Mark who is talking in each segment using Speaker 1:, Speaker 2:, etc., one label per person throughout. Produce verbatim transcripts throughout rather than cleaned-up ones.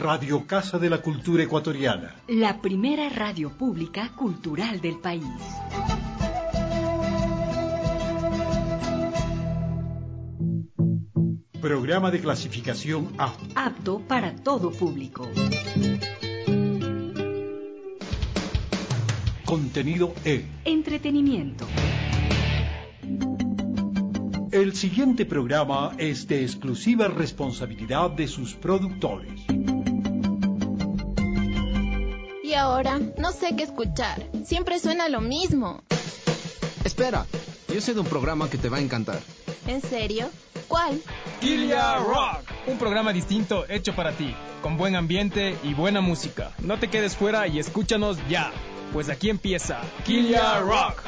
Speaker 1: Radio Casa de la Cultura Ecuatoriana.
Speaker 2: La primera radio pública cultural del país.
Speaker 1: Programa de clasificación A.
Speaker 2: Apto para todo público.
Speaker 1: Contenido E.
Speaker 2: Entretenimiento.
Speaker 1: El siguiente programa es de exclusiva responsabilidad de sus productores.
Speaker 3: Y ahora, no sé qué escuchar. Siempre suena lo mismo.
Speaker 4: Espera, yo sé de un programa que te va a encantar.
Speaker 3: ¿En serio? ¿Cuál?
Speaker 5: Kilia Rock, un programa distinto hecho para ti, con buen ambiente y buena música. No te quedes fuera y escúchanos ya, pues aquí empieza Kilia Rock.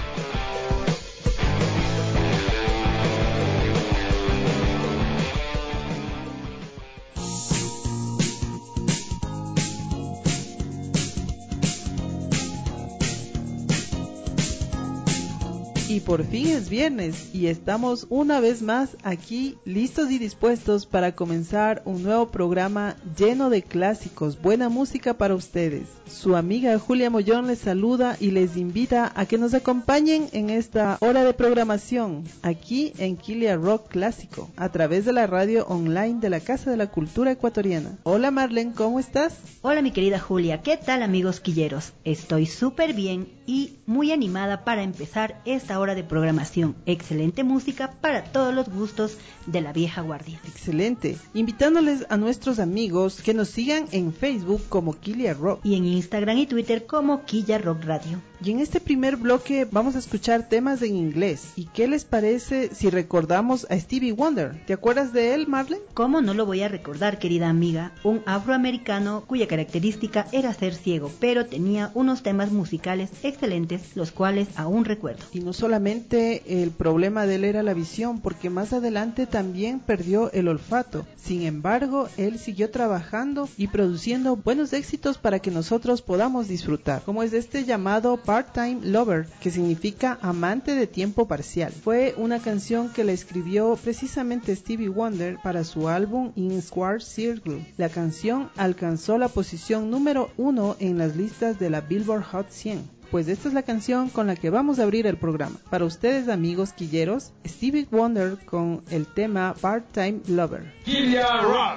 Speaker 6: Y por fin es viernes y estamos una vez más aquí listos y dispuestos para comenzar un nuevo programa lleno de clásicos, buena música para ustedes. Su amiga Julia Mollón les saluda y les invita a que nos acompañen en esta hora de programación aquí en Kilia Rock Clásico a través de la radio online de la Casa de la Cultura Ecuatoriana. Hola Marlene, ¿cómo estás?
Speaker 7: Hola mi querida Julia, ¿qué tal amigos quilleros? Estoy súper bien y muy animada para empezar esta hora de programación. Excelente música para todos los gustos de la vieja guardia.
Speaker 6: Excelente, invitándoles a nuestros amigos que nos sigan en Facebook como Kilia Rock
Speaker 7: y en Instagram y Twitter como Kilia Rock Radio.
Speaker 6: Y en este primer bloque vamos a escuchar temas en inglés. ¿Y qué les parece si recordamos a Stevie Wonder? ¿Te acuerdas de él, Marlene?
Speaker 7: ¿Cómo no lo voy a recordar, querida amiga? Un afroamericano cuya característica era ser ciego, pero tenía unos temas musicales excelentes, los cuales aún recuerdo.
Speaker 6: Y no solamente el problema de él era la visión, porque más adelante también perdió el olfato. Sin embargo, él siguió trabajando y produciendo buenos éxitos para que nosotros podamos disfrutar, como es este llamado Part-Time Lover, que significa amante de tiempo parcial. Fue una canción que la escribió precisamente Stevie Wonder para su álbum In Square Circle. La canción alcanzó la posición número uno en las listas de la Billboard Hot cien. Pues esta es la canción con la que vamos a abrir el programa. Para ustedes, amigos quilleros, Stevie Wonder con el tema Part-Time Lover.
Speaker 5: Kilia Rock.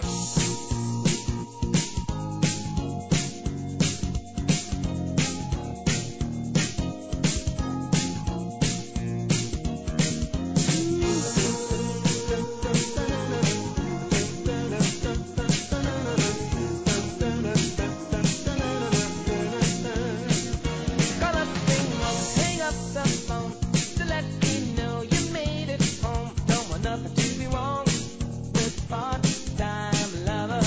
Speaker 8: Nothing to be wrong with part-time lover.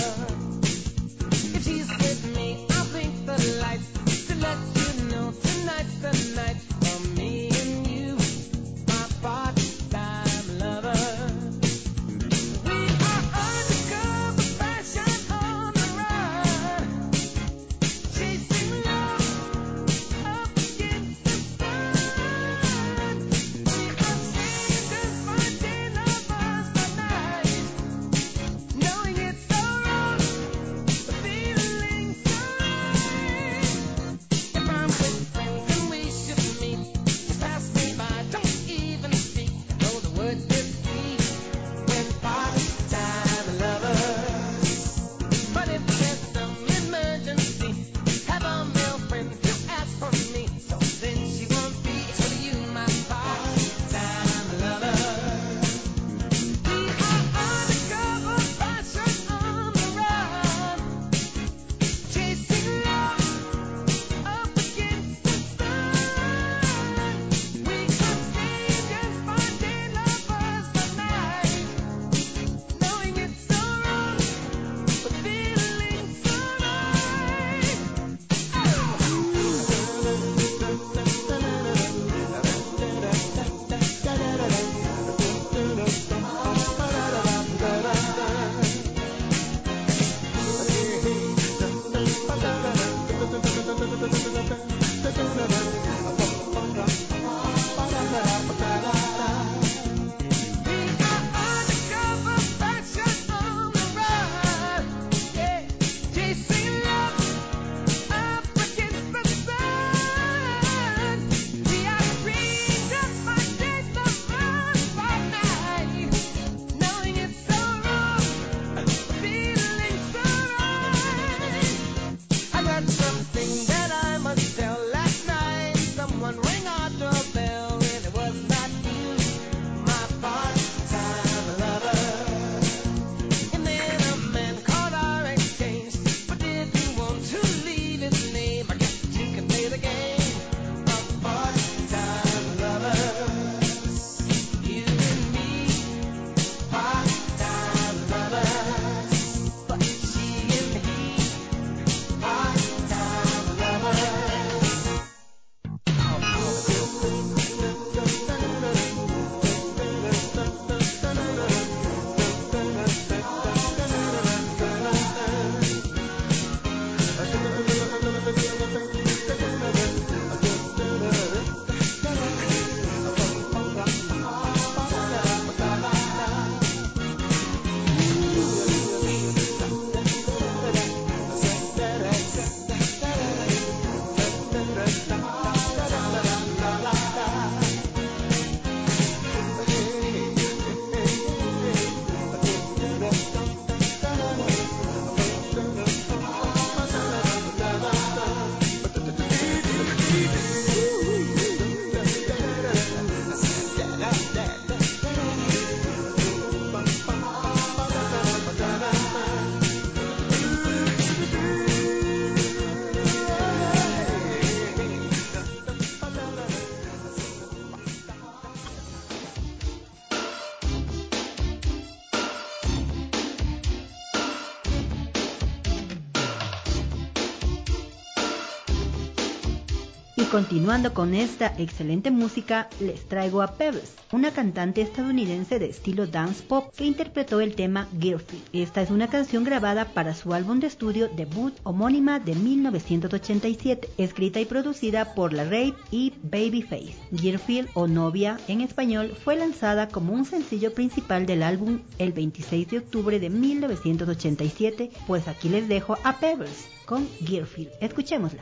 Speaker 7: Y continuando con esta excelente música, les traigo a Pebbles, una cantante estadounidense de estilo dance pop que interpretó el tema Girlfriend. Esta es una canción grabada para su álbum de estudio debut homónima de mil novecientos ochenta y siete, escrita y producida por La Raid y Babyface. Girlfriend o Novia en español fue lanzada como un sencillo principal del álbum el veintiséis de octubre de mil novecientos ochenta y siete, pues aquí les dejo a Pebbles con Girlfriend. Escuchémosla.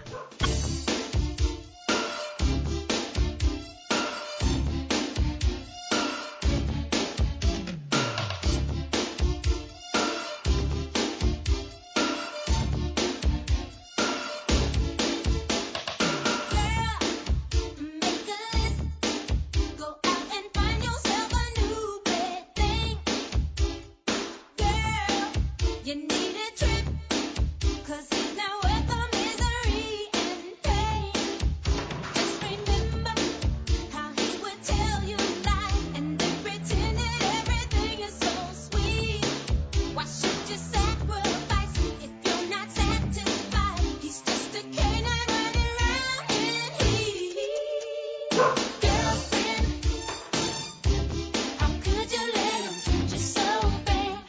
Speaker 8: You need a trip, 'cause he's now worth the misery and pain. Just remember how he would tell you lies and then pretend that everything is so sweet. Why should you sacrifice if you're not satisfied? He's just a canine running around in heat. Girlfriend, how could you let him treat you so bad?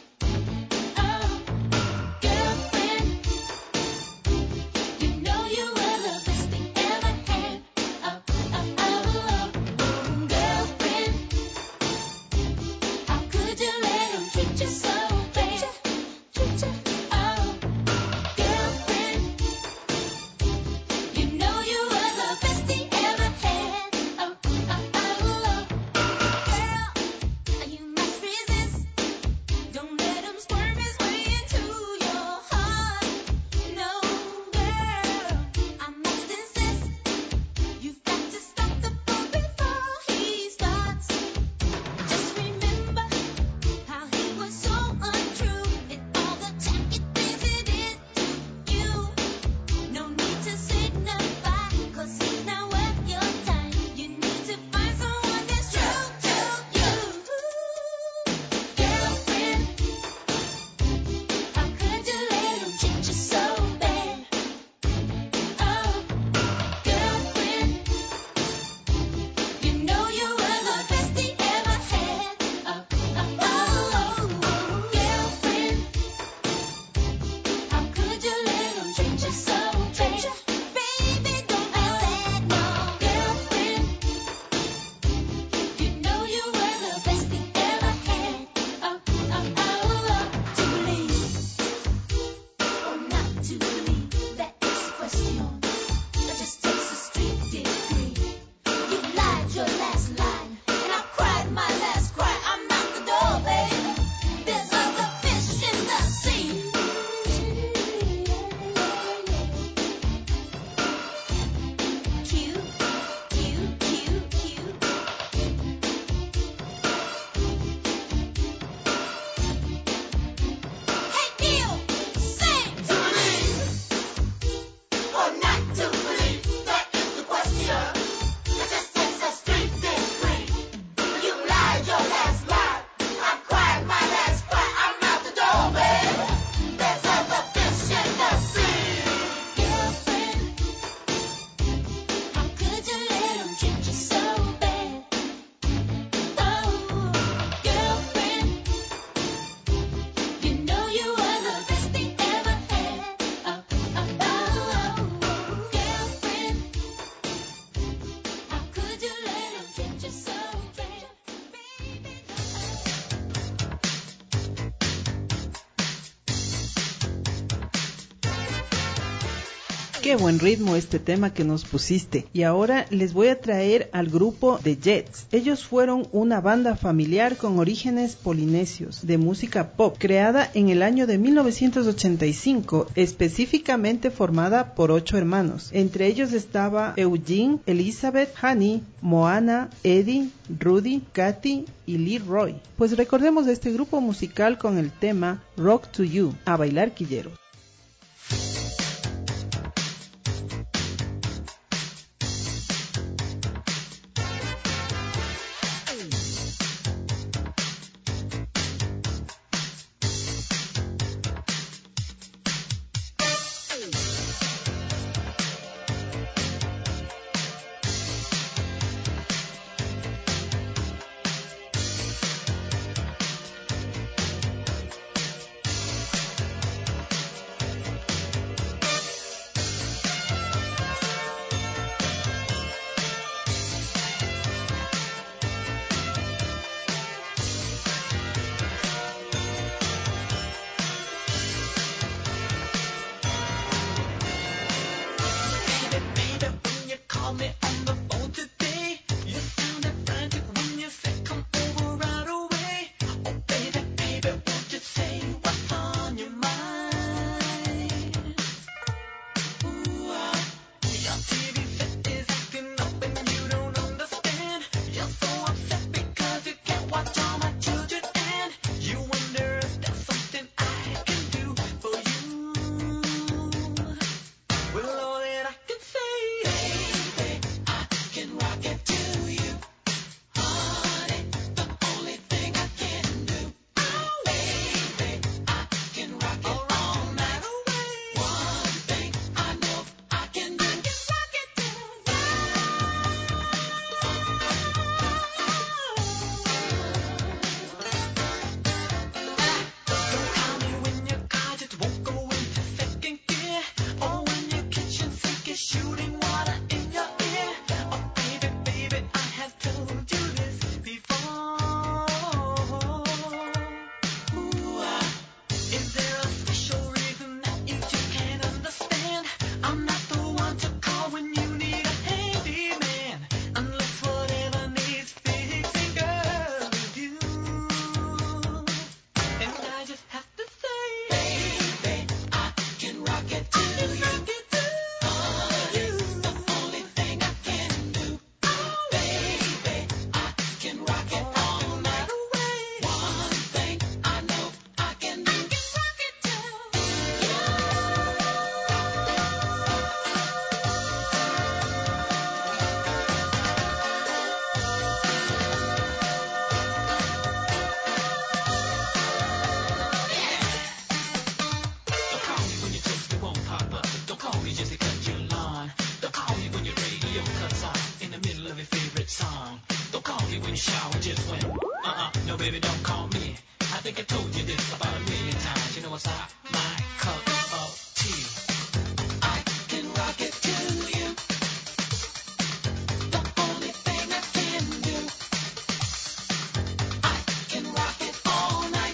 Speaker 6: Qué buen ritmo este tema que nos pusiste. Y ahora les voy a traer al grupo The Jets. Ellos fueron una banda familiar con orígenes polinesios de música pop, creada en el año de mil novecientos ochenta y cinco, específicamente formada por ocho hermanos. Entre ellos estaba Eugene, Elizabeth, Honey, Moana, Eddie, Rudy, Katy y Leroy. Pues recordemos de este grupo musical con el tema Rock to You. A bailar, quilleros.
Speaker 9: baby, don't call me. I think I told you this about a million times. You know what's hot? My cup of tea. I can rock it to you. The only thing I can do, I can rock it all night.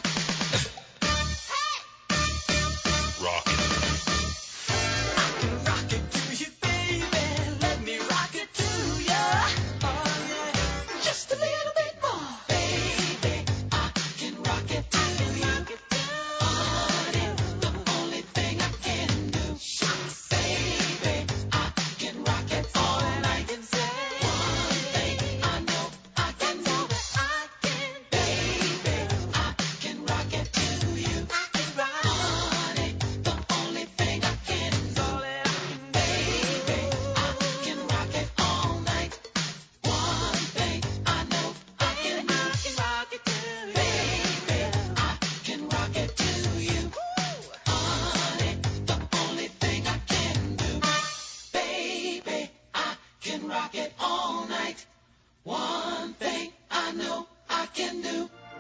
Speaker 9: Rock it. I can rock it to you, baby. Let me rock it to you. Oh yeah, just a little bit more, baby. I can rock it to you. Honey, the only thing I can do, baby, I can rock it all night. One thing I know I can do, I can, baby, I can rock it to you. Honey, the only thing I can do, baby, I can rock it all night. One thing I know I can do, rock it to you, baby, I can rock it to you. Honey, the only thing I can do, baby, I can rock it all night. One thing I know I can do.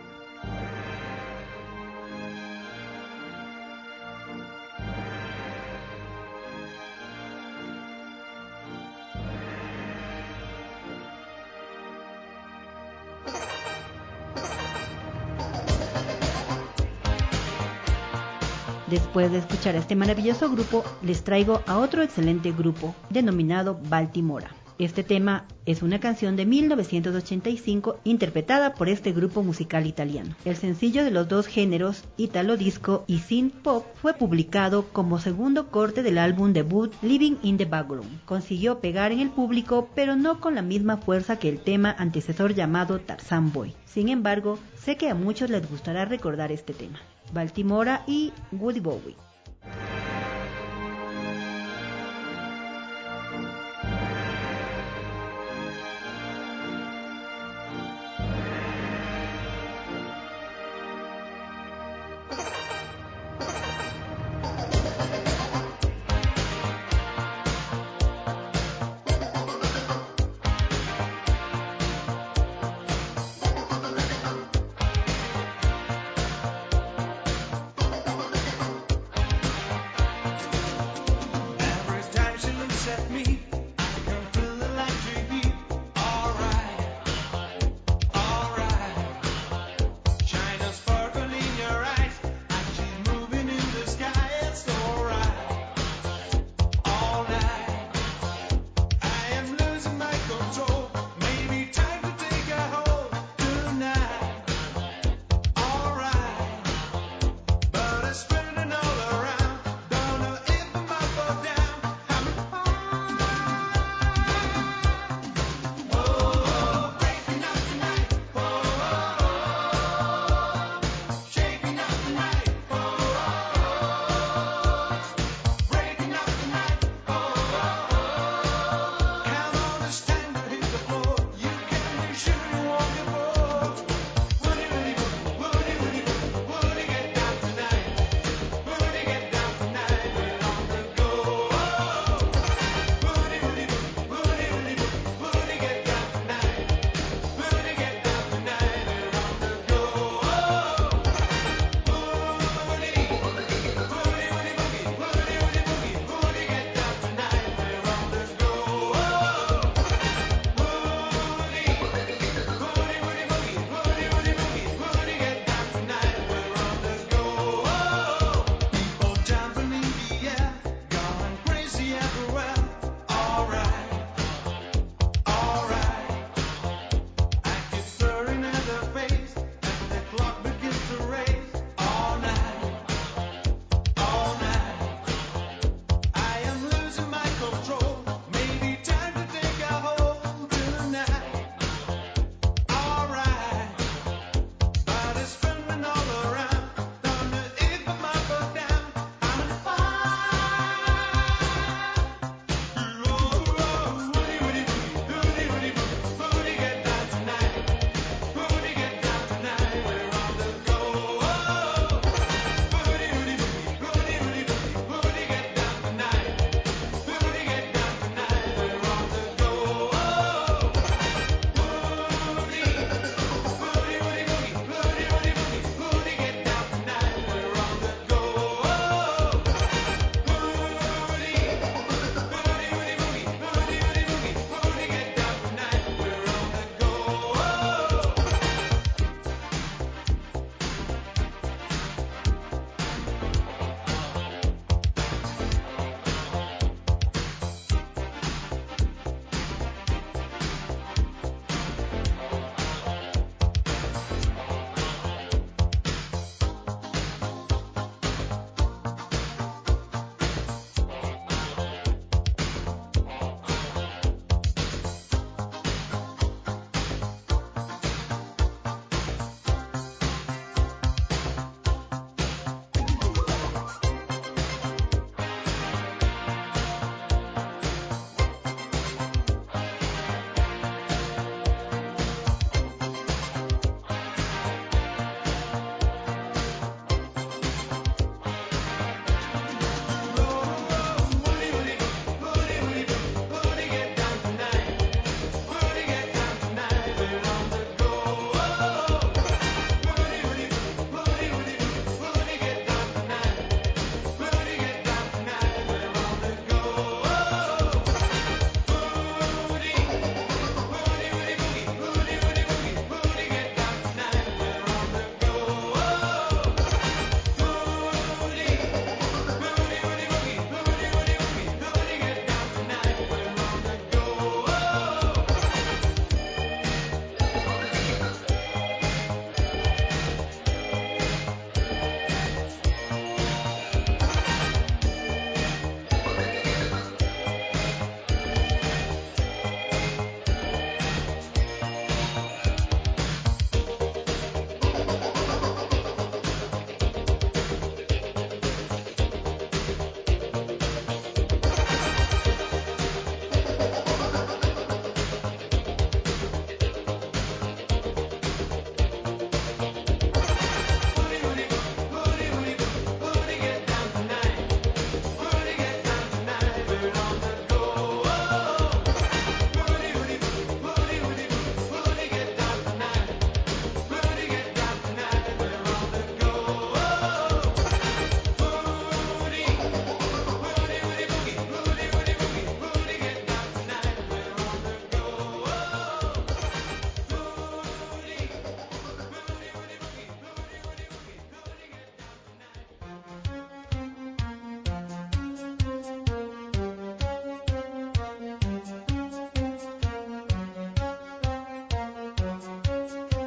Speaker 7: Después de escuchar a este maravilloso grupo, les traigo a otro excelente grupo denominado Baltimora. Este tema es una canción de mil novecientos ochenta y cinco interpretada por este grupo musical italiano. El sencillo de los dos géneros, italo disco y synth pop, fue publicado como segundo corte del álbum debut Living in the Background. Consiguió pegar en el público, pero no con la misma fuerza que el tema antecesor llamado Tarzan Boy. Sin embargo, sé que a muchos les gustará recordar este tema. Baltimora y Woody Bowie.
Speaker 8: Thank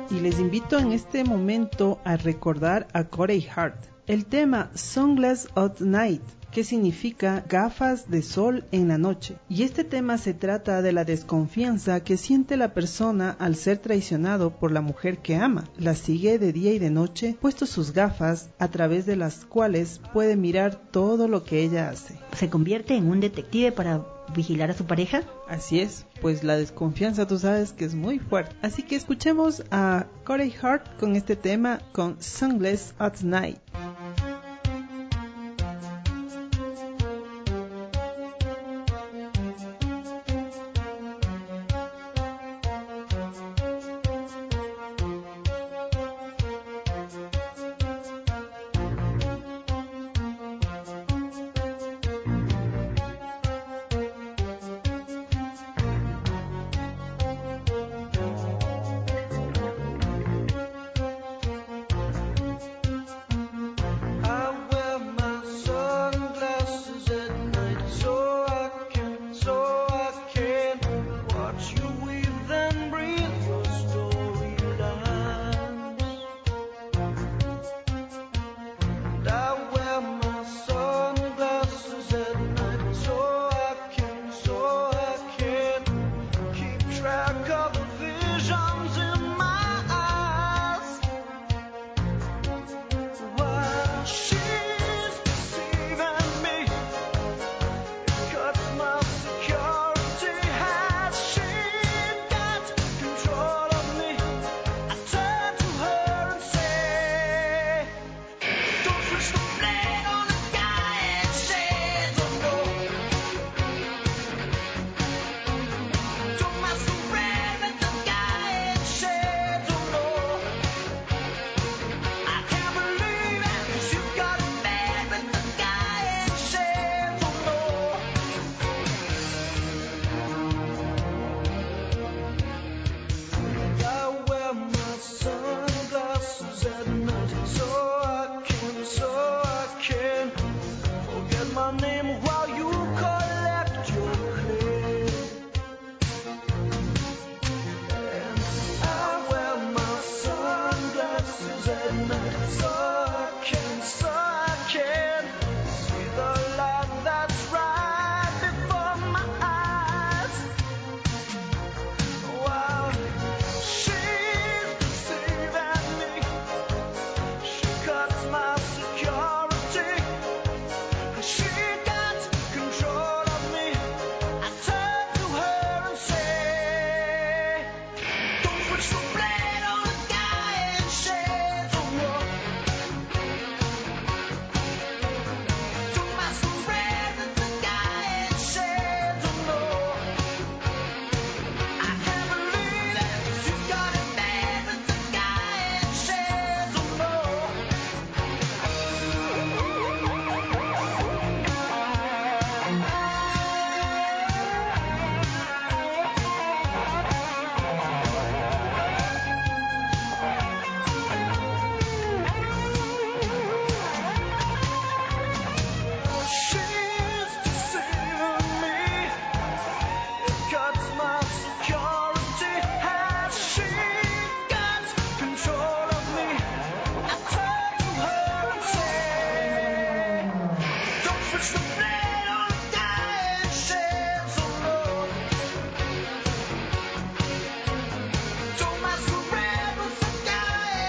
Speaker 6: y les invito en este momento a recordar a Corey Hart. El tema Sunglasses at Night, que significa gafas de sol en la noche. Y este tema se trata de la desconfianza que siente la persona al ser traicionado por la mujer que ama. La sigue de día y de noche, puesto sus gafas, a través de las cuales puede mirar todo lo que ella hace.
Speaker 7: ¿Se convierte en un detective para vigilar a su pareja?
Speaker 6: Así es, pues la desconfianza tú sabes que es muy fuerte. Así que escuchemos a Corey Hart con este tema, con Sunglasses at Night.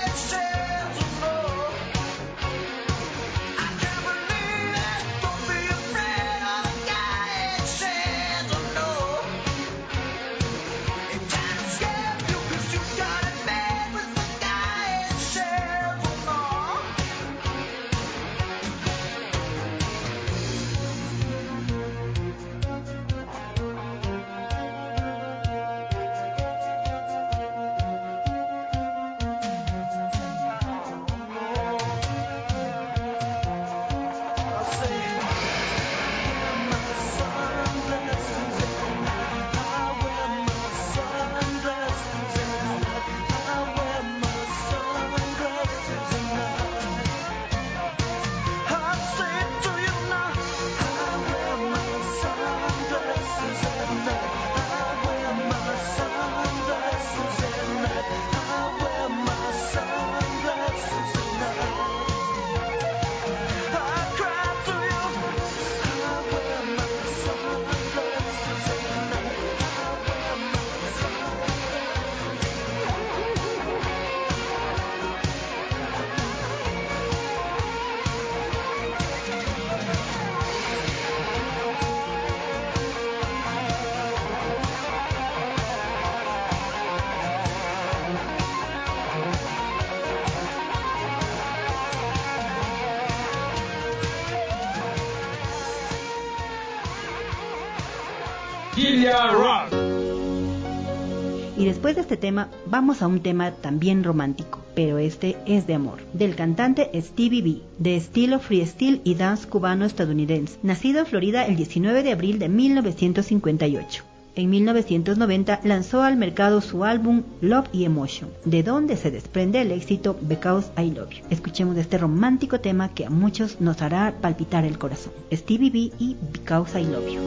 Speaker 9: Don't be
Speaker 5: Kilia Rock.
Speaker 7: Y después de este tema, vamos a un tema también romántico, pero este es de amor, del cantante Stevie B, de estilo freestyle y dance cubano-estadounidense, nacido en Florida el diecinueve de abril de mil novecientos cincuenta y ocho. En mil novecientos noventa lanzó al mercado su álbum Love y Emotion, de donde se desprende el éxito Because I Love You. Escuchemos este romántico tema que a muchos nos hará palpitar el corazón. Stevie B y Because I Love You.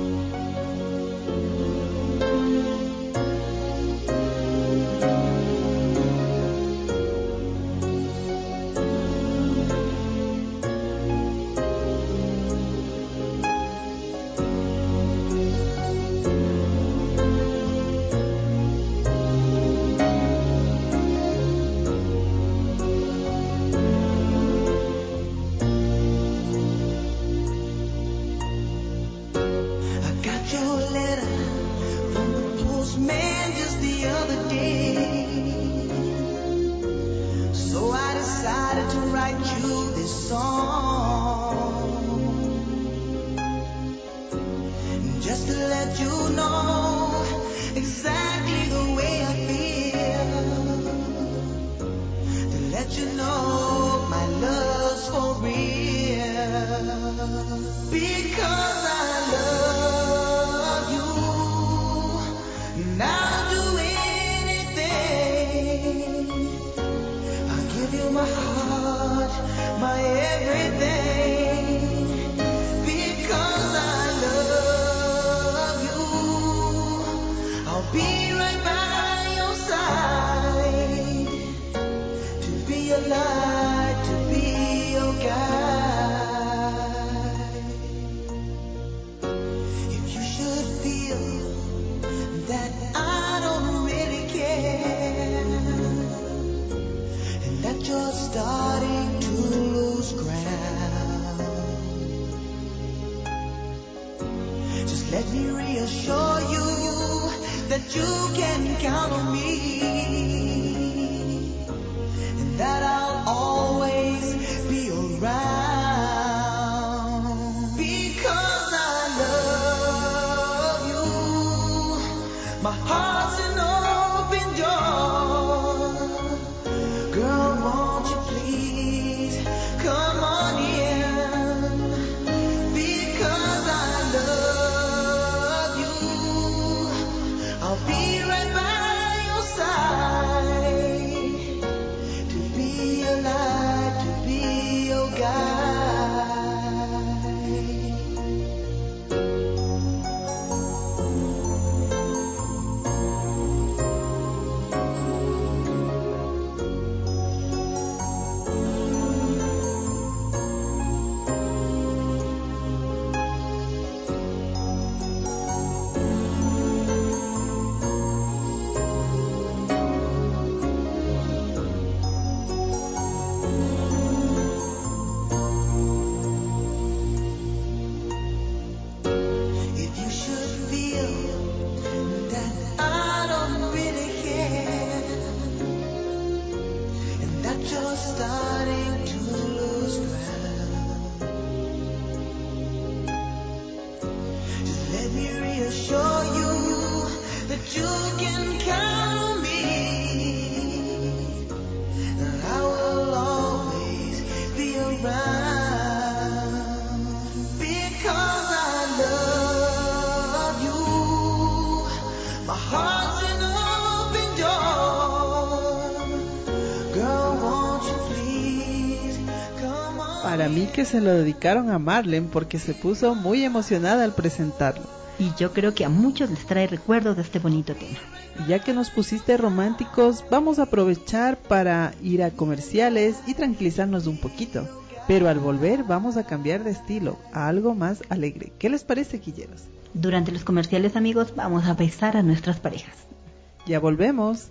Speaker 6: Para mí que se lo dedicaron a Marlene porque se puso muy emocionada al presentarlo.
Speaker 7: Y yo creo que a muchos les trae recuerdos de este bonito tema.
Speaker 6: Y ya que nos pusiste románticos, vamos a aprovechar para ir a comerciales y tranquilizarnos un poquito. Pero al volver vamos a cambiar de estilo, a algo más alegre. ¿Qué les parece, quilleros?
Speaker 7: Durante los comerciales, amigos, vamos a besar a nuestras parejas.
Speaker 6: Ya volvemos.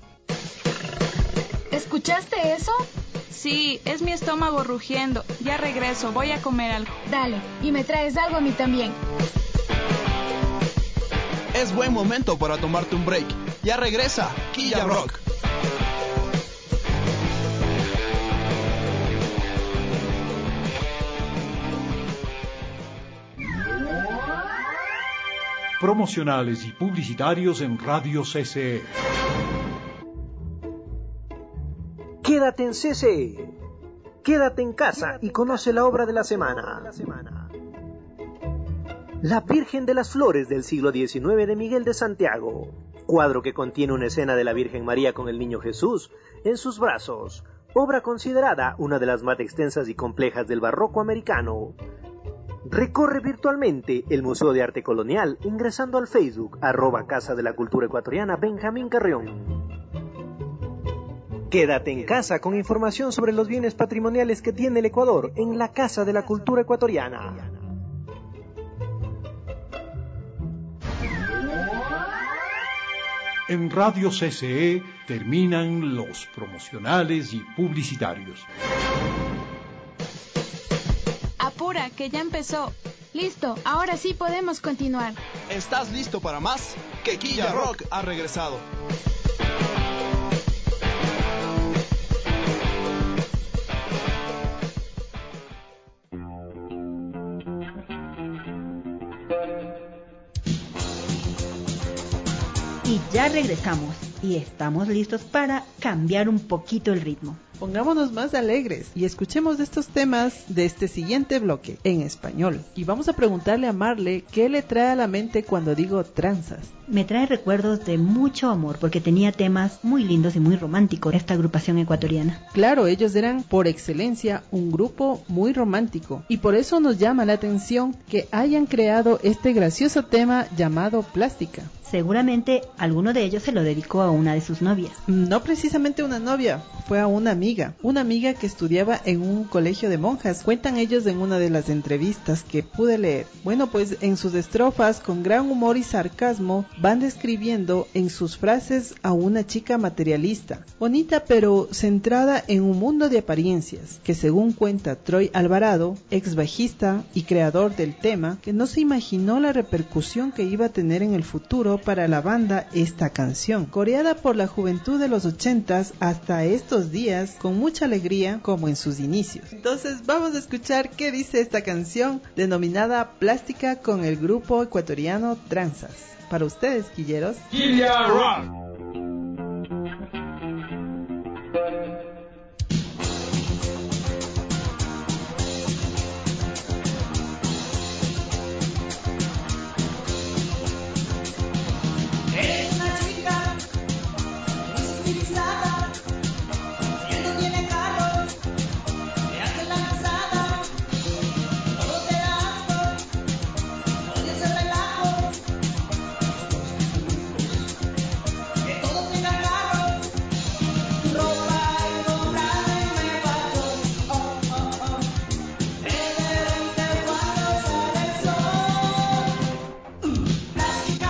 Speaker 10: ¿Escuchaste eso?
Speaker 11: Sí, es mi estómago rugiendo. Ya regreso, voy a comer algo.
Speaker 10: Dale, y me traes algo a mí también.
Speaker 4: Es buen momento para tomarte un break. Ya regresa, Kilia Rock.
Speaker 1: promocionales y publicitarios en Radio C C E.
Speaker 12: Quédate en C C E. Quédate en casa y conoce la obra de la semana. La Virgen de las Flores del siglo diecinueve de Miguel de Santiago. Cuadro que contiene una escena de la Virgen María con el Niño Jesús en sus brazos. Obra considerada una de las más extensas y complejas del barroco americano. Recorre virtualmente el Museo de Arte Colonial ingresando al Facebook arroba Casa de la Cultura Ecuatoriana Benjamín Carrión. Quédate en casa con información sobre los bienes patrimoniales que tiene el Ecuador en la Casa de la Cultura Ecuatoriana.
Speaker 1: En Radio C C E terminan los promocionales y publicitarios.
Speaker 11: Apura, que ya empezó.
Speaker 10: Listo, ahora sí podemos continuar.
Speaker 4: ¿Estás listo para más? Que Quilla Rock ha regresado.
Speaker 7: Y ya regresamos y estamos listos para cambiar un poquito el ritmo.
Speaker 6: Pongámonos más alegres y escuchemos estos temas de este siguiente bloque en español. Y vamos a preguntarle a Marle qué le trae a la mente cuando digo tranzas.
Speaker 7: Me trae recuerdos de mucho amor porque tenía temas muy lindos y muy románticos esta agrupación ecuatoriana.
Speaker 6: Claro, ellos eran por excelencia un grupo muy romántico y por eso nos llama la atención que hayan creado este gracioso tema llamado Plástica.
Speaker 7: Seguramente alguno de ellos se lo dedicó a una de sus novias.
Speaker 6: No precisamente una novia, fue a una amiga, una amiga que estudiaba en un colegio de monjas. Cuentan ellos en una de las entrevistas que pude leer. Bueno, pues en sus estrofas, con gran humor y sarcasmo, van describiendo en sus frases a una chica materialista, bonita pero centrada en un mundo de apariencias, que según cuenta Troy Alvarado, ex bajista y creador del tema, que no se imaginó la repercusión que iba a tener en el futuro para la banda esta canción, coreada por la juventud de los ochentas hasta estos días con mucha alegría como en sus inicios. Entonces vamos a escuchar qué dice esta canción denominada Plástica con el grupo ecuatoriano Tranzas. Para ustedes, quilleros,
Speaker 5: Quilla Rock.
Speaker 9: Es una chica muy civilizada, y él no tiene carro, le hace la lanzada, todo te da asco, odia ese relajo, que todo tenga carro, ropa y comprada y me pasó, oh, oh, oh, me derrite cuando sale el sol, plástica.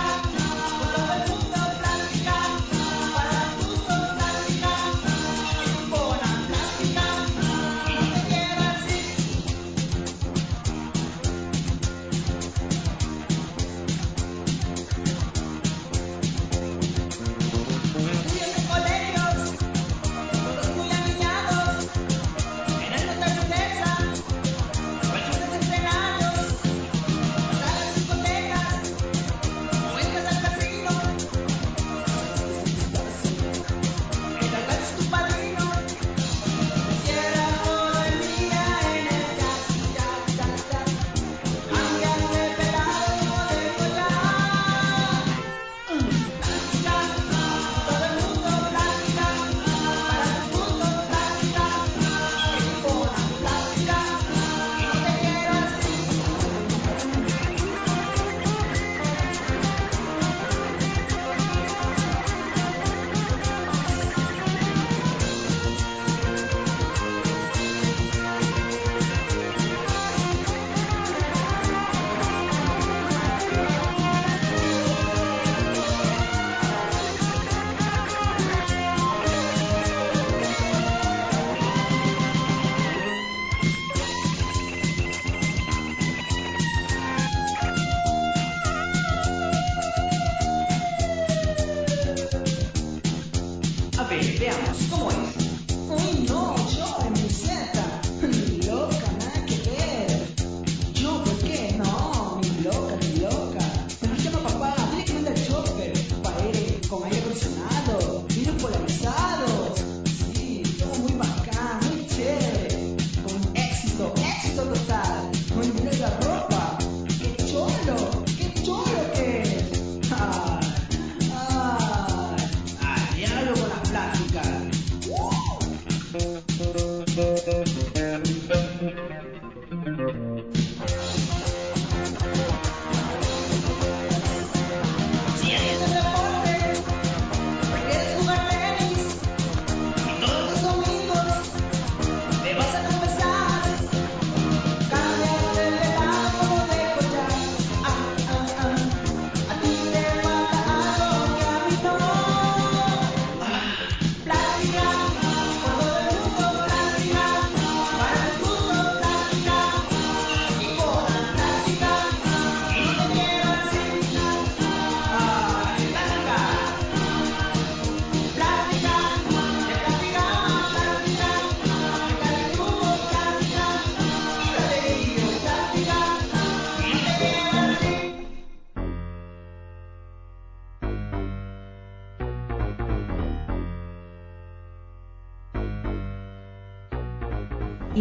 Speaker 9: A ver, veamos, ¿cómo es? Uy, no, yo en mi seta, ni loca, nada que ver. Yo, ¿por qué? No, ni loca, ni loca. Se me llama papá.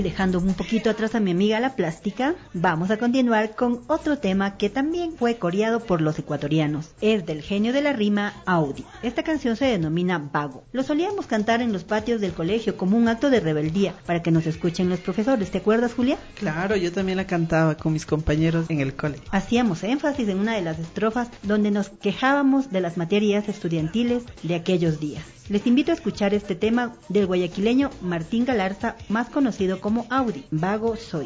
Speaker 7: y dejando un poquito atrás a mi amiga la plástica, vamos a continuar con otro tema que también fue coreado por los ecuatorianos. Es del genio de la rima, Audi. Esta canción se denomina Vago. Lo solíamos cantar en los patios del colegio como un acto de rebeldía para que nos escuchen los profesores. ¿Te acuerdas, Julia?
Speaker 6: Claro, yo también la cantaba con mis compañeros en el cole.
Speaker 7: Hacíamos énfasis en una de las estrofas donde nos quejábamos de las materias estudiantiles de aquellos días. Les invito a escuchar este tema del guayaquileño Martín Galarza, más conocido como Audi. Vago soy.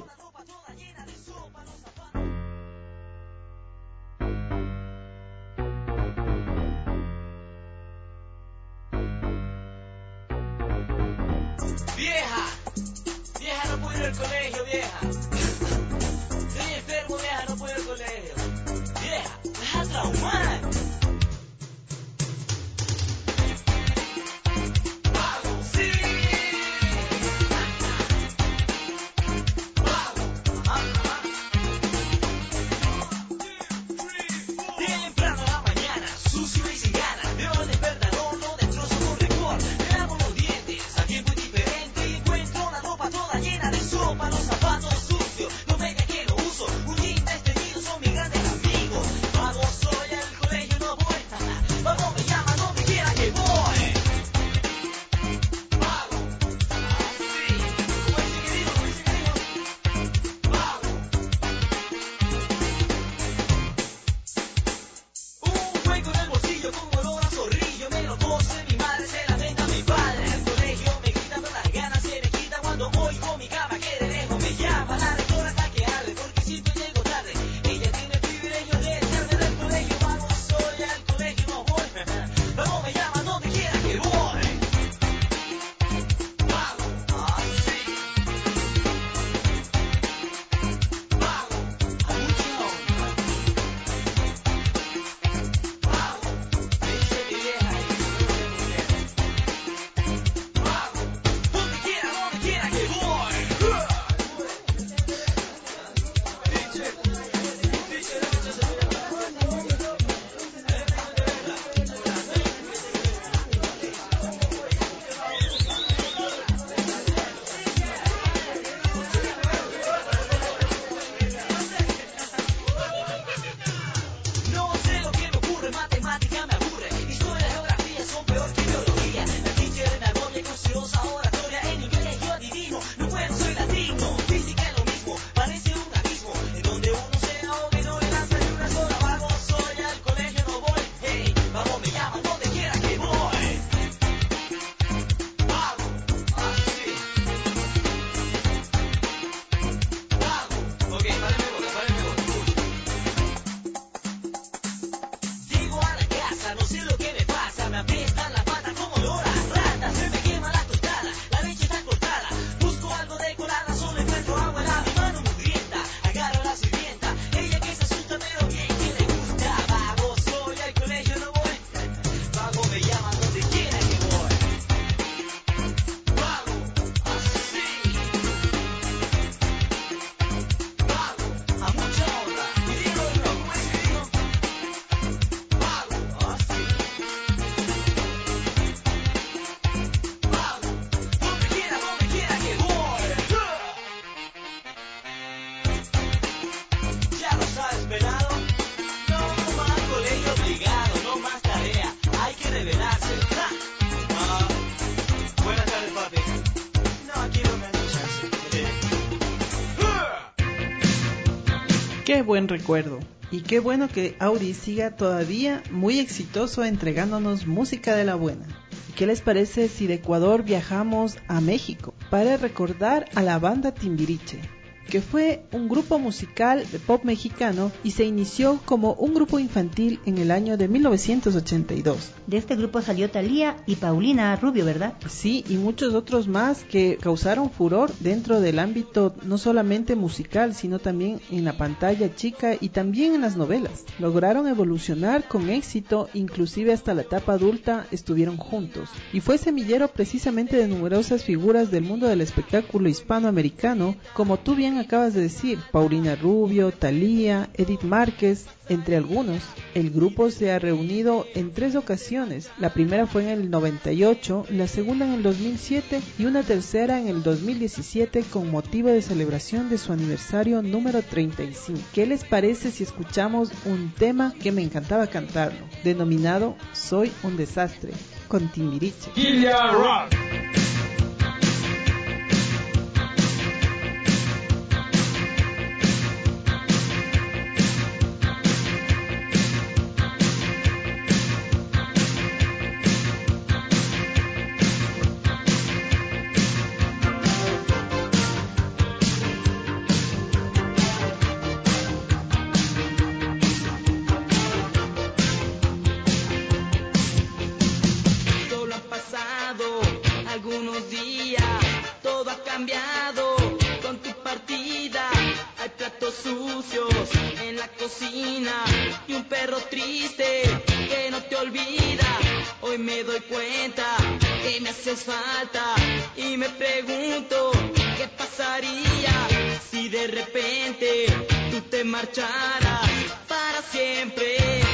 Speaker 9: Vieja, vieja, no puedo ir al colegio, vieja. Estoy enfermo, vieja, no puedo ir al colegio. Vieja, deja traumar. Vago, sí. Vago, ajá, ajá. Temprano a la mañana, sucio y sin ganas. Veo el despertador, lo destrozo con rigor. Me lavo los dientes, a tiempo diferente. Y encuentro la ropa toda llena de sopa, los zapatos sucios, los medias que no uso. Un jean desteñido son mis grandes amigos. Vago soy, al colegio no voy. Vago me llama donde quiera que voy. Vago, así, como ese que digo, como ese que digo. Vago. Un hueco en el bolsillo con olor a zorrillo. Me lo cose mi madre, se lamenta mi padre. En el colegio me gritan todas las ganas, se me quita cuando oigo mi cama que de lejos me llama. La rectora está que arde porque siempre llego tarde. Ella tiene el privilegio de echarme del colegio. Vago soy, al colegio no voy. Vago me llama donde quiera que voy. Vago, así. Vago, a mucha honra. Vago, me dice mi vieja y yo no sé por qué. Vago, donde quiera, donde quiera que voy. No sé lo que me ocurre, matemática me aburre. Historia, geografía son peor que biología. La teacher en armonía con ciosa oratoria. En inglés yo adivino, no puedo, soy latino. Física es lo mismo, parece un abismo. En donde uno se ahoga y no le lanza ni una sola. Vago soy, al colegio no voy. Hey, vago me llaman donde quiera que voy. Vago, así. Vago, ok, párenme bola, párenme bola. Llego a la casa, no sé lo que me pasa. Me apestan las patas como olor a rata. Se me quema la tostada, la leche está cortada. Busco algo de colada, solo encuentro agua helada. Mi mano mugrienta, agarro a la sirvienta. Ella que se asusta, pero bien que le gusta. Vago soy, al colegio no voy. Vago me llama donde quiera que voy. Vago, así. Vago, a mucha honra. Y digo no, ¿cómo es que digo? Vago, así. Vago, donde quiera, donde quiera que voy. Ya lo sabes, pelado. No más colegio obligado, no más tarea. Hay que revelarse. ¡Ja! Ah, buenas tardes, papi. No, aquí no me han dicho chance.
Speaker 6: Qué buen recuerdo. Y qué bueno que Audi siga todavía muy exitoso entregándonos música de la buena. ¿Y qué les parece si de Ecuador viajamos a México para recordar a la banda Timbiriche? Que fue un grupo musical de pop mexicano y se inició como un grupo infantil en el año de mil novecientos ochenta y dos.
Speaker 7: De este grupo salió Thalía y Paulina Rubio, ¿verdad?
Speaker 6: Sí, y muchos otros más que causaron furor dentro del ámbito no solamente musical, sino también en la pantalla chica y también en las novelas. Lograron evolucionar con éxito, inclusive hasta la etapa adulta estuvieron juntos. Y fue semillero precisamente de numerosas figuras del mundo del espectáculo hispanoamericano, como tú bien bien acabas de decir, Paulina Rubio, Thalía, Edith Márquez, entre algunos. El grupo se ha reunido en tres ocasiones. La primera fue en el noventa y ocho, la segunda en el dos mil siete y una tercera en el dos mil diecisiete con motivo de celebración de su aniversario número treinta y cinco. ¿Qué les parece si escuchamos un tema que me encantaba cantarlo, denominado Soy un desastre, con Timbiriche?
Speaker 5: Kilia Rock.
Speaker 9: Solo han pasado algunos días, todo ha cambiado con tu partida. Hay platos sucios en la cocina y un perro triste que no te olvida. Hoy me doy cuenta que me haces falta y me pregunto qué pasaría si de repente tú te marcharas para siempre.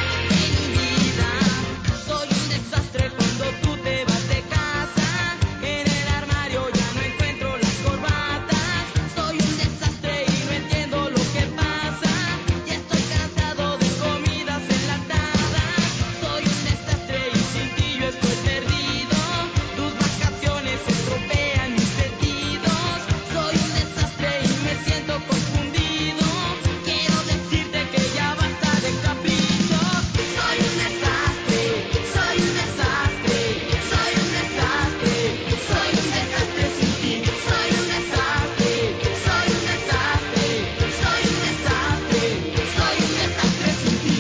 Speaker 9: Soy un desastre cuando tú te vas de casa. En el armario ya no encuentro las corbatas. Soy un desastre y no entiendo lo que pasa. Ya estoy cansado de comidas enlatadas. Soy un desastre y sin ti yo estoy perdido. Tus vacaciones estropean mis sentidos. Soy un desastre y me siento confundido. Quiero decirte que ya basta de caprichos. Soy un desastre. Soy un desastre, soy un desastre, soy un desastre sin ti. Soy un desastre, soy un desastre, soy un desastre, soy un desastre sin ti.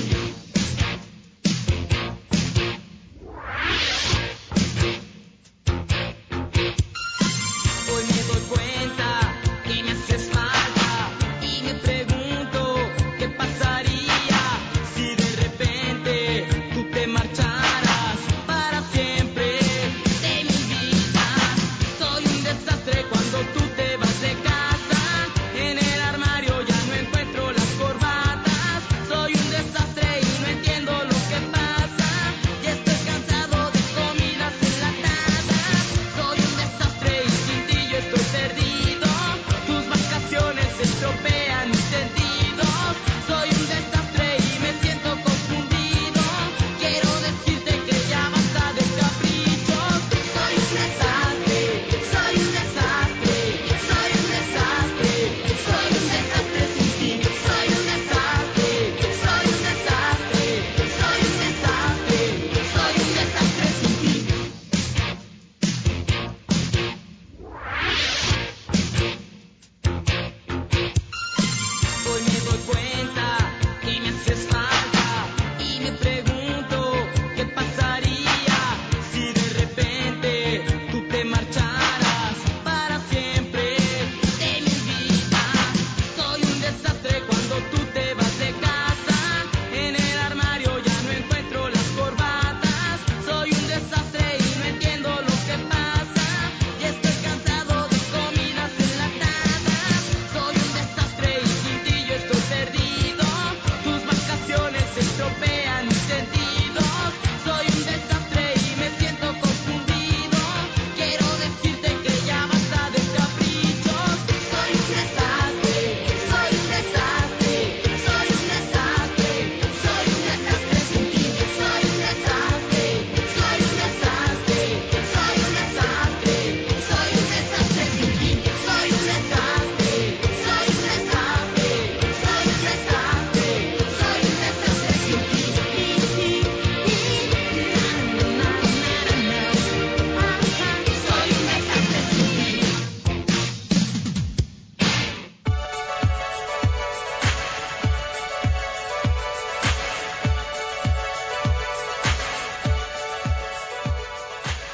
Speaker 9: Hoy me doy cuenta que me haces falta y me pregunto qué pasaría si de repente tú te marcharas para siempre de mi vida. Soy un desastre cuando tú te vas de casa. En el armario ya no encuentro las corbatas. Soy un desastre y no entiendo lo que pasa. Ya estoy cansado de comidas enlatadas. Soy un desastre y sin ti yo estoy perdido. Tus vacaciones estropean mis sentidos. Soy un desastre y me siento confundido. Quiero decirte que ya basta de caprichos. Soy un desastre, soy un desastre, soy un desastre, soy un desastre sin ti. Soy un desastre, soy un desastre, soy un desastre, soy un desastre sin ti. Hoy me doy cuenta que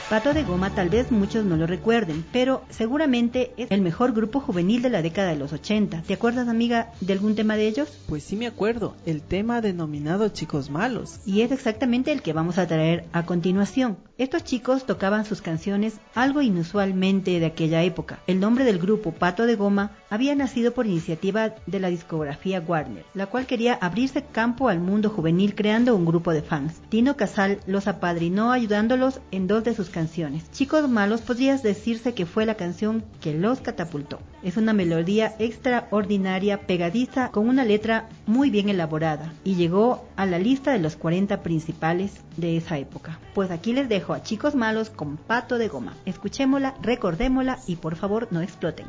Speaker 7: Pato de Goma tal vez muchos no lo recuerden, pero seguramente es el mejor grupo juvenil de la década de los ochenta. ¿Te acuerdas, amiga, de algún tema de ellos?
Speaker 6: Pues sí me acuerdo, el tema denominado Chicos Malos.
Speaker 7: Y es exactamente el que vamos a traer a continuación. Estos chicos tocaban sus canciones algo inusualmente de aquella época. El nombre del grupo, Pato de Goma, había nacido por iniciativa de la discografía Warner, la cual quería abrirse campo al mundo juvenil creando un grupo de fans. Tino Casal los apadrinó ayudándolos en dos de sus canciones. Chicos Malos podrías decirse que fue la canción que los catapultó. Es una melodía extraordinaria, pegadiza, con una letra muy bien elaborada, y llegó a la lista de los cuarenta principales de esa época. Pues aquí les dejo a Chicos Malos con Pato de Goma. Escuchémosla, recordémosla y por favor no exploten.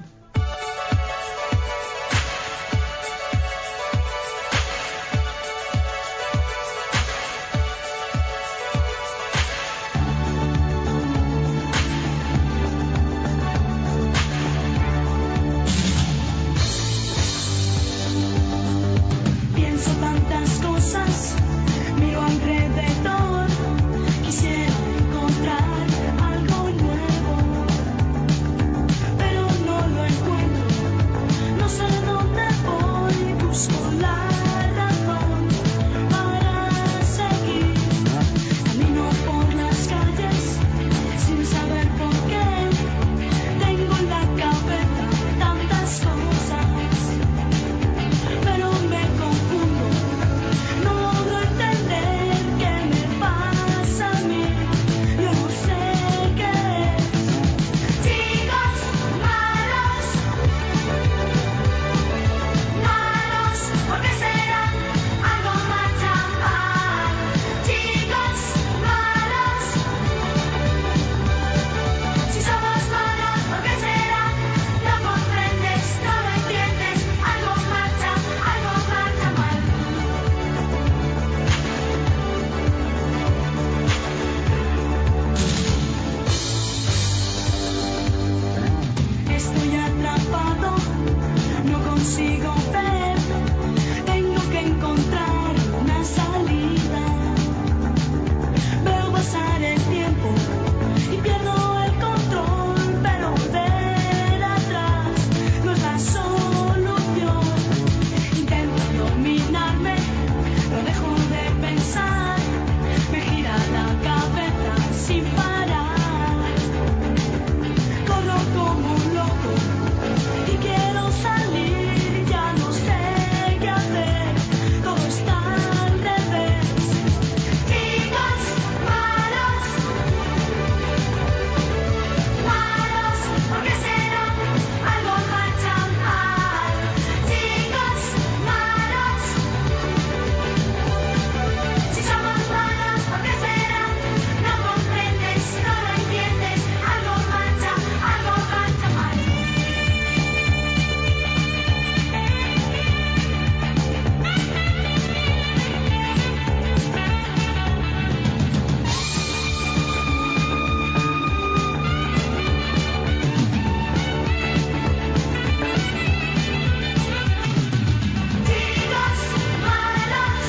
Speaker 9: Pienso tantas cosas, miro alrededor, quisiera encontrar algo nuevo, pero no lo encuentro, no sé dónde voy, busco la razón para seguir, camino por las calles sin saber por qué, tengo en la cabeza tantas cosas, pero me confundo, no logro entender qué me pasa a mí, yo no sé qué es. Chicos malos, malos, ¿por qué serán? Algo marcha mal. Chicos malos, si somos malos, ¿por qué será? No comprendes, no lo entiendes, algo marcha, algo marcha mal. Estoy atrapado, no consigo ver, tengo que encontrar una salida. Veo pasar el tiempo y pierdo el control, pero volver atrás no es la solución. Intento dominarme, no dejo de pensar, me gira la cabeza sin parar. Corro como un loco y quiero salir, ya no sé qué hacer, todo está al revés. Chicos malos, malos, ¿por qué será? Algo marcha mal. Chicos malos, si somos malos, ¿por qué será? No comprendes, no lo entiendes, algo marcha, algo marcha mal. Chicos malos,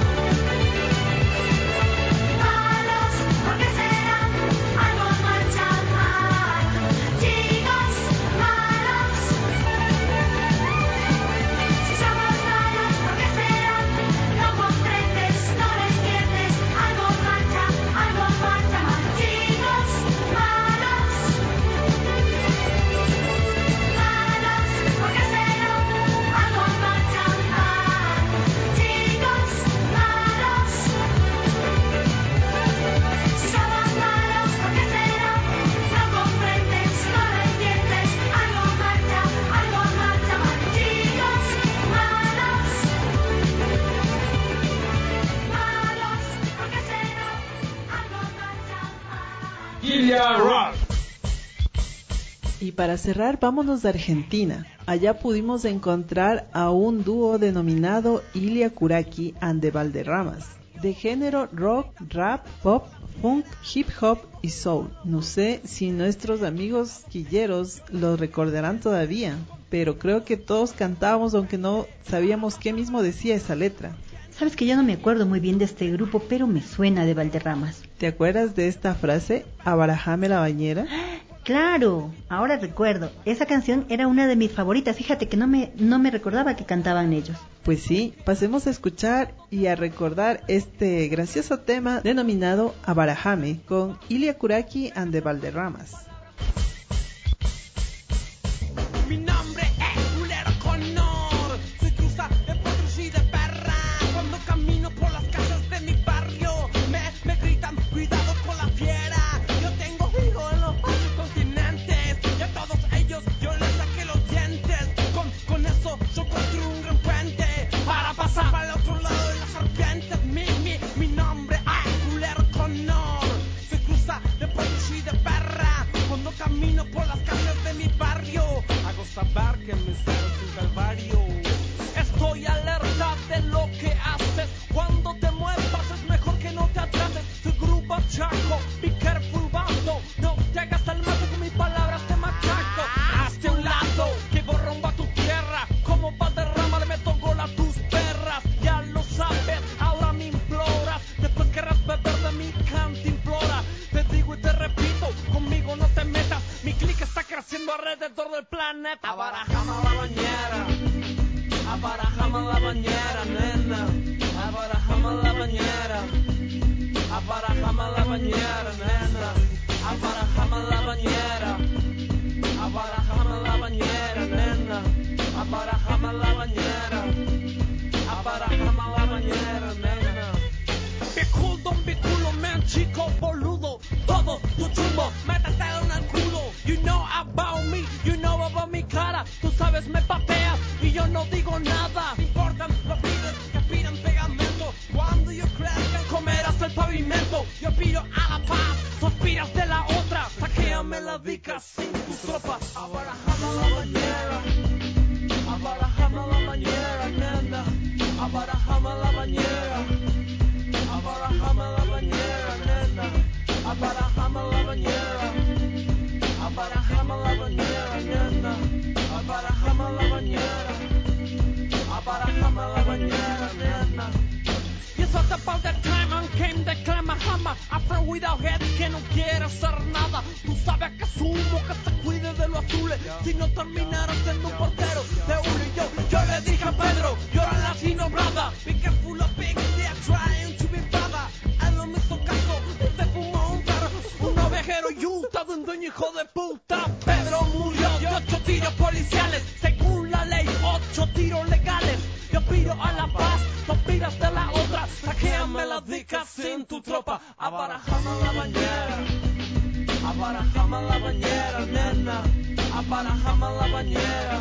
Speaker 9: malos, ¿por qué será? Algo marcha mal. Chicos malos, si somos malos, ¿por qué será? No comprendes, no lo entiendes, algo marcha, algo marcha mal. Chicos malos, malos, ¿por qué será? Algo marcha mal. Chicos malos, si somos malos, ¿por qué será? No comprendes, no lo entiendes, algo marcha, algo marcha mal. Chicos malos, malos, ¿por qué será? Algo marcha mal.
Speaker 5: Kilia Rock.
Speaker 6: Y para cerrar, vámonos a Argentina. Allá pudimos encontrar a un dúo denominado Ilia Kuraki and the Valderramas, de género rock, rap, pop, funk, hip hop y soul. No sé si nuestros amigos quilleros lo recordarán todavía, pero creo que todos cantábamos aunque no sabíamos qué mismo decía esa letra.
Speaker 7: Sabes que yo no me acuerdo muy bien de este grupo, pero me suena de Valderramas.
Speaker 6: ¿Te acuerdas de esta frase? Abarajame la bañera.
Speaker 7: Claro, ahora recuerdo. Esa canción era una de mis favoritas. Fíjate que no me, no me recordaba que cantaban ellos.
Speaker 6: Pues sí, pasemos a escuchar y a recordar este gracioso tema denominado Abarajame con Ilia Kuraki and the Valderramas.
Speaker 9: Mi nombre es Julero Conor, soy cruza de potros y de perra. Cuando camino por las calles de mi barrio, me, me gritan, cuidado con la fiera. Yo tengo hijos en los ocho continentes, y a todos ellos yo les saqué los dientes. Con, con eso yo construí un gran puente, para pasar para el otro lado de las serpientes. Mi, mi, mi nombre es Julero Conor, soy cruza de potros y de perra. Cuando camino por las calles de mi barrio, hago saber que mi ser es un calvario. Estoy alerta de lo que haces. Cuando te muevas es mejor que no te atrases. Tu grupo chaco, be careful bando. No te hagas al mato con mis palabras te machaco. Hazte un lado, que borromba tu tierra. Como Valderrama le meto gol a tus perras. Ya lo sabes, ahora me imploras. Después querrás beber de mi cantimplora. Te digo y te repito, conmigo no te metas. Mi clic está creciendo alrededor del planeta. Abarajama la bañera, abarajama la bañera, nena. Abarajama la bañera, abarajama la bañera, nena. Abarajama la bañera, abarajama la bañera, nena. Abarajama la bañera, abarajama la bañera, nena. Be cool, don't be cool, man, chico boludo. Todo tu chumbo, métete en el culo. You know about me, you know about mi cara. Tú sabes, me papeas y yo no digo nada. Importan los líderes que aspiran pegamento. Cuando yo crezca, comerás el pavimento. Yo pido a la paz, tú aspiras de la otra. Saquéame la dica sin tu tropa. Abarajama la bañera, abarajama la bañera, nena. Abarajama la bañera, abarajama la bañera, nena. Abarajama la bañera, abarajama la bañera, nena. Abarajama la bañera, abarajama la bañera, nena. Yes, what about that time and came the clamahama. After without head que no quiere hacer nada. Tú sabes que asumo que se cuide de los azules. Si no terminara siendo un portero de uno y yo, yo le dije a Pedro, yo era latino brother. Be careful of pigs, they are trying to be brother. Él no me hizo caso, y se fumó un carro. Un ovejero y un todo un dueño hijo de puta. Pedro murió de ocho tiros policiales. Según la ley, ocho tiros legales. Yo pido a la paz, tú pidas de la otra. Saquéame la dica sin tu tropa. Abarajama la bañera, abarajama la bañera, nena. Abarajama la bañera,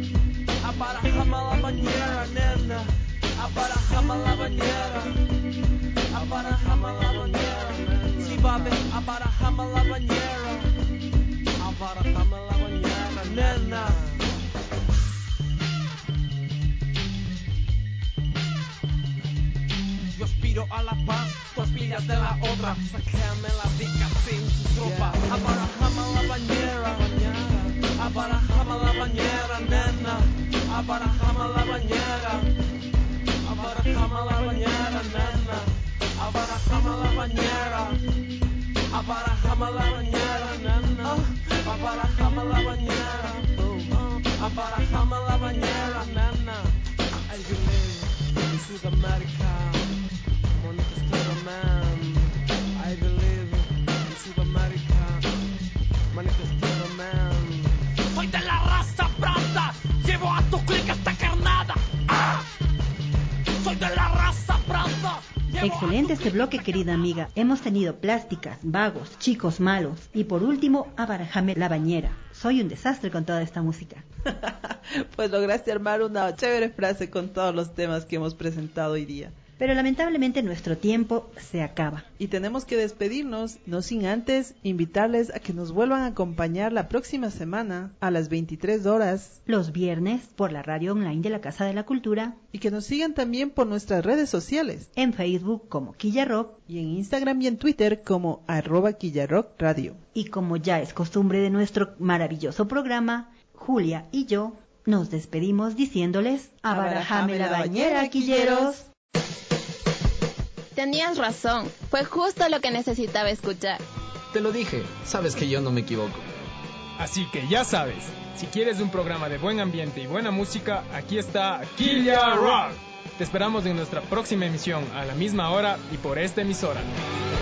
Speaker 9: abarajama la bañera, nena. Abarajama la bañera, abarajama la bañera, nena. Si babe, abarajama la bañera, abarajama la bañera, nena. Yo aspiro a la paz, tú aspiras de la otra. Saquéame la dica sin tu tropa. Abarajama la bañera, abarajama la bañera, nena. Abarajama la bañera, abarajama la bañera, nena. Abarajama la bañera, abarajama la bañera, nena. Abarajama la bañera, abarajama la bañera, nena. I believe in South America. Man, I believe in South America, manifestero man. Soy de la raza branda, llevo a tu clic esta carnada. ¡Ah! Soy de la raza branda.
Speaker 7: Excelente este bloque, querida amiga. Hemos tenido plásticas, vagos, chicos malos y por último, abarajame la bañera. Soy un desastre con toda esta música.
Speaker 6: Pues lograste armar una chévere frase con todos los temas que hemos presentado hoy día.
Speaker 7: Pero lamentablemente nuestro tiempo se acaba.
Speaker 6: Y tenemos que despedirnos, no sin antes invitarles a que nos vuelvan a acompañar la próxima semana a las veintitrés horas.
Speaker 7: Los viernes por la radio online de la Casa de la Cultura.
Speaker 6: Y que nos sigan también por nuestras redes sociales.
Speaker 7: En Facebook como Quilla Rock.
Speaker 6: Y en Instagram y en Twitter como arroba Quilla Rock Radio.
Speaker 7: Y como ya es costumbre de nuestro maravilloso programa, Julia y yo nos despedimos diciéndoles: abarajame la bañera, quilleros.
Speaker 3: Tenías razón, fue justo lo que necesitaba escuchar.
Speaker 13: Te lo dije, sabes que yo no me equivoco.
Speaker 5: Así que ya sabes, si quieres un programa de buen ambiente y buena música, aquí está Kill Ya Rock. Te esperamos en nuestra próxima emisión a la misma hora y por esta emisora.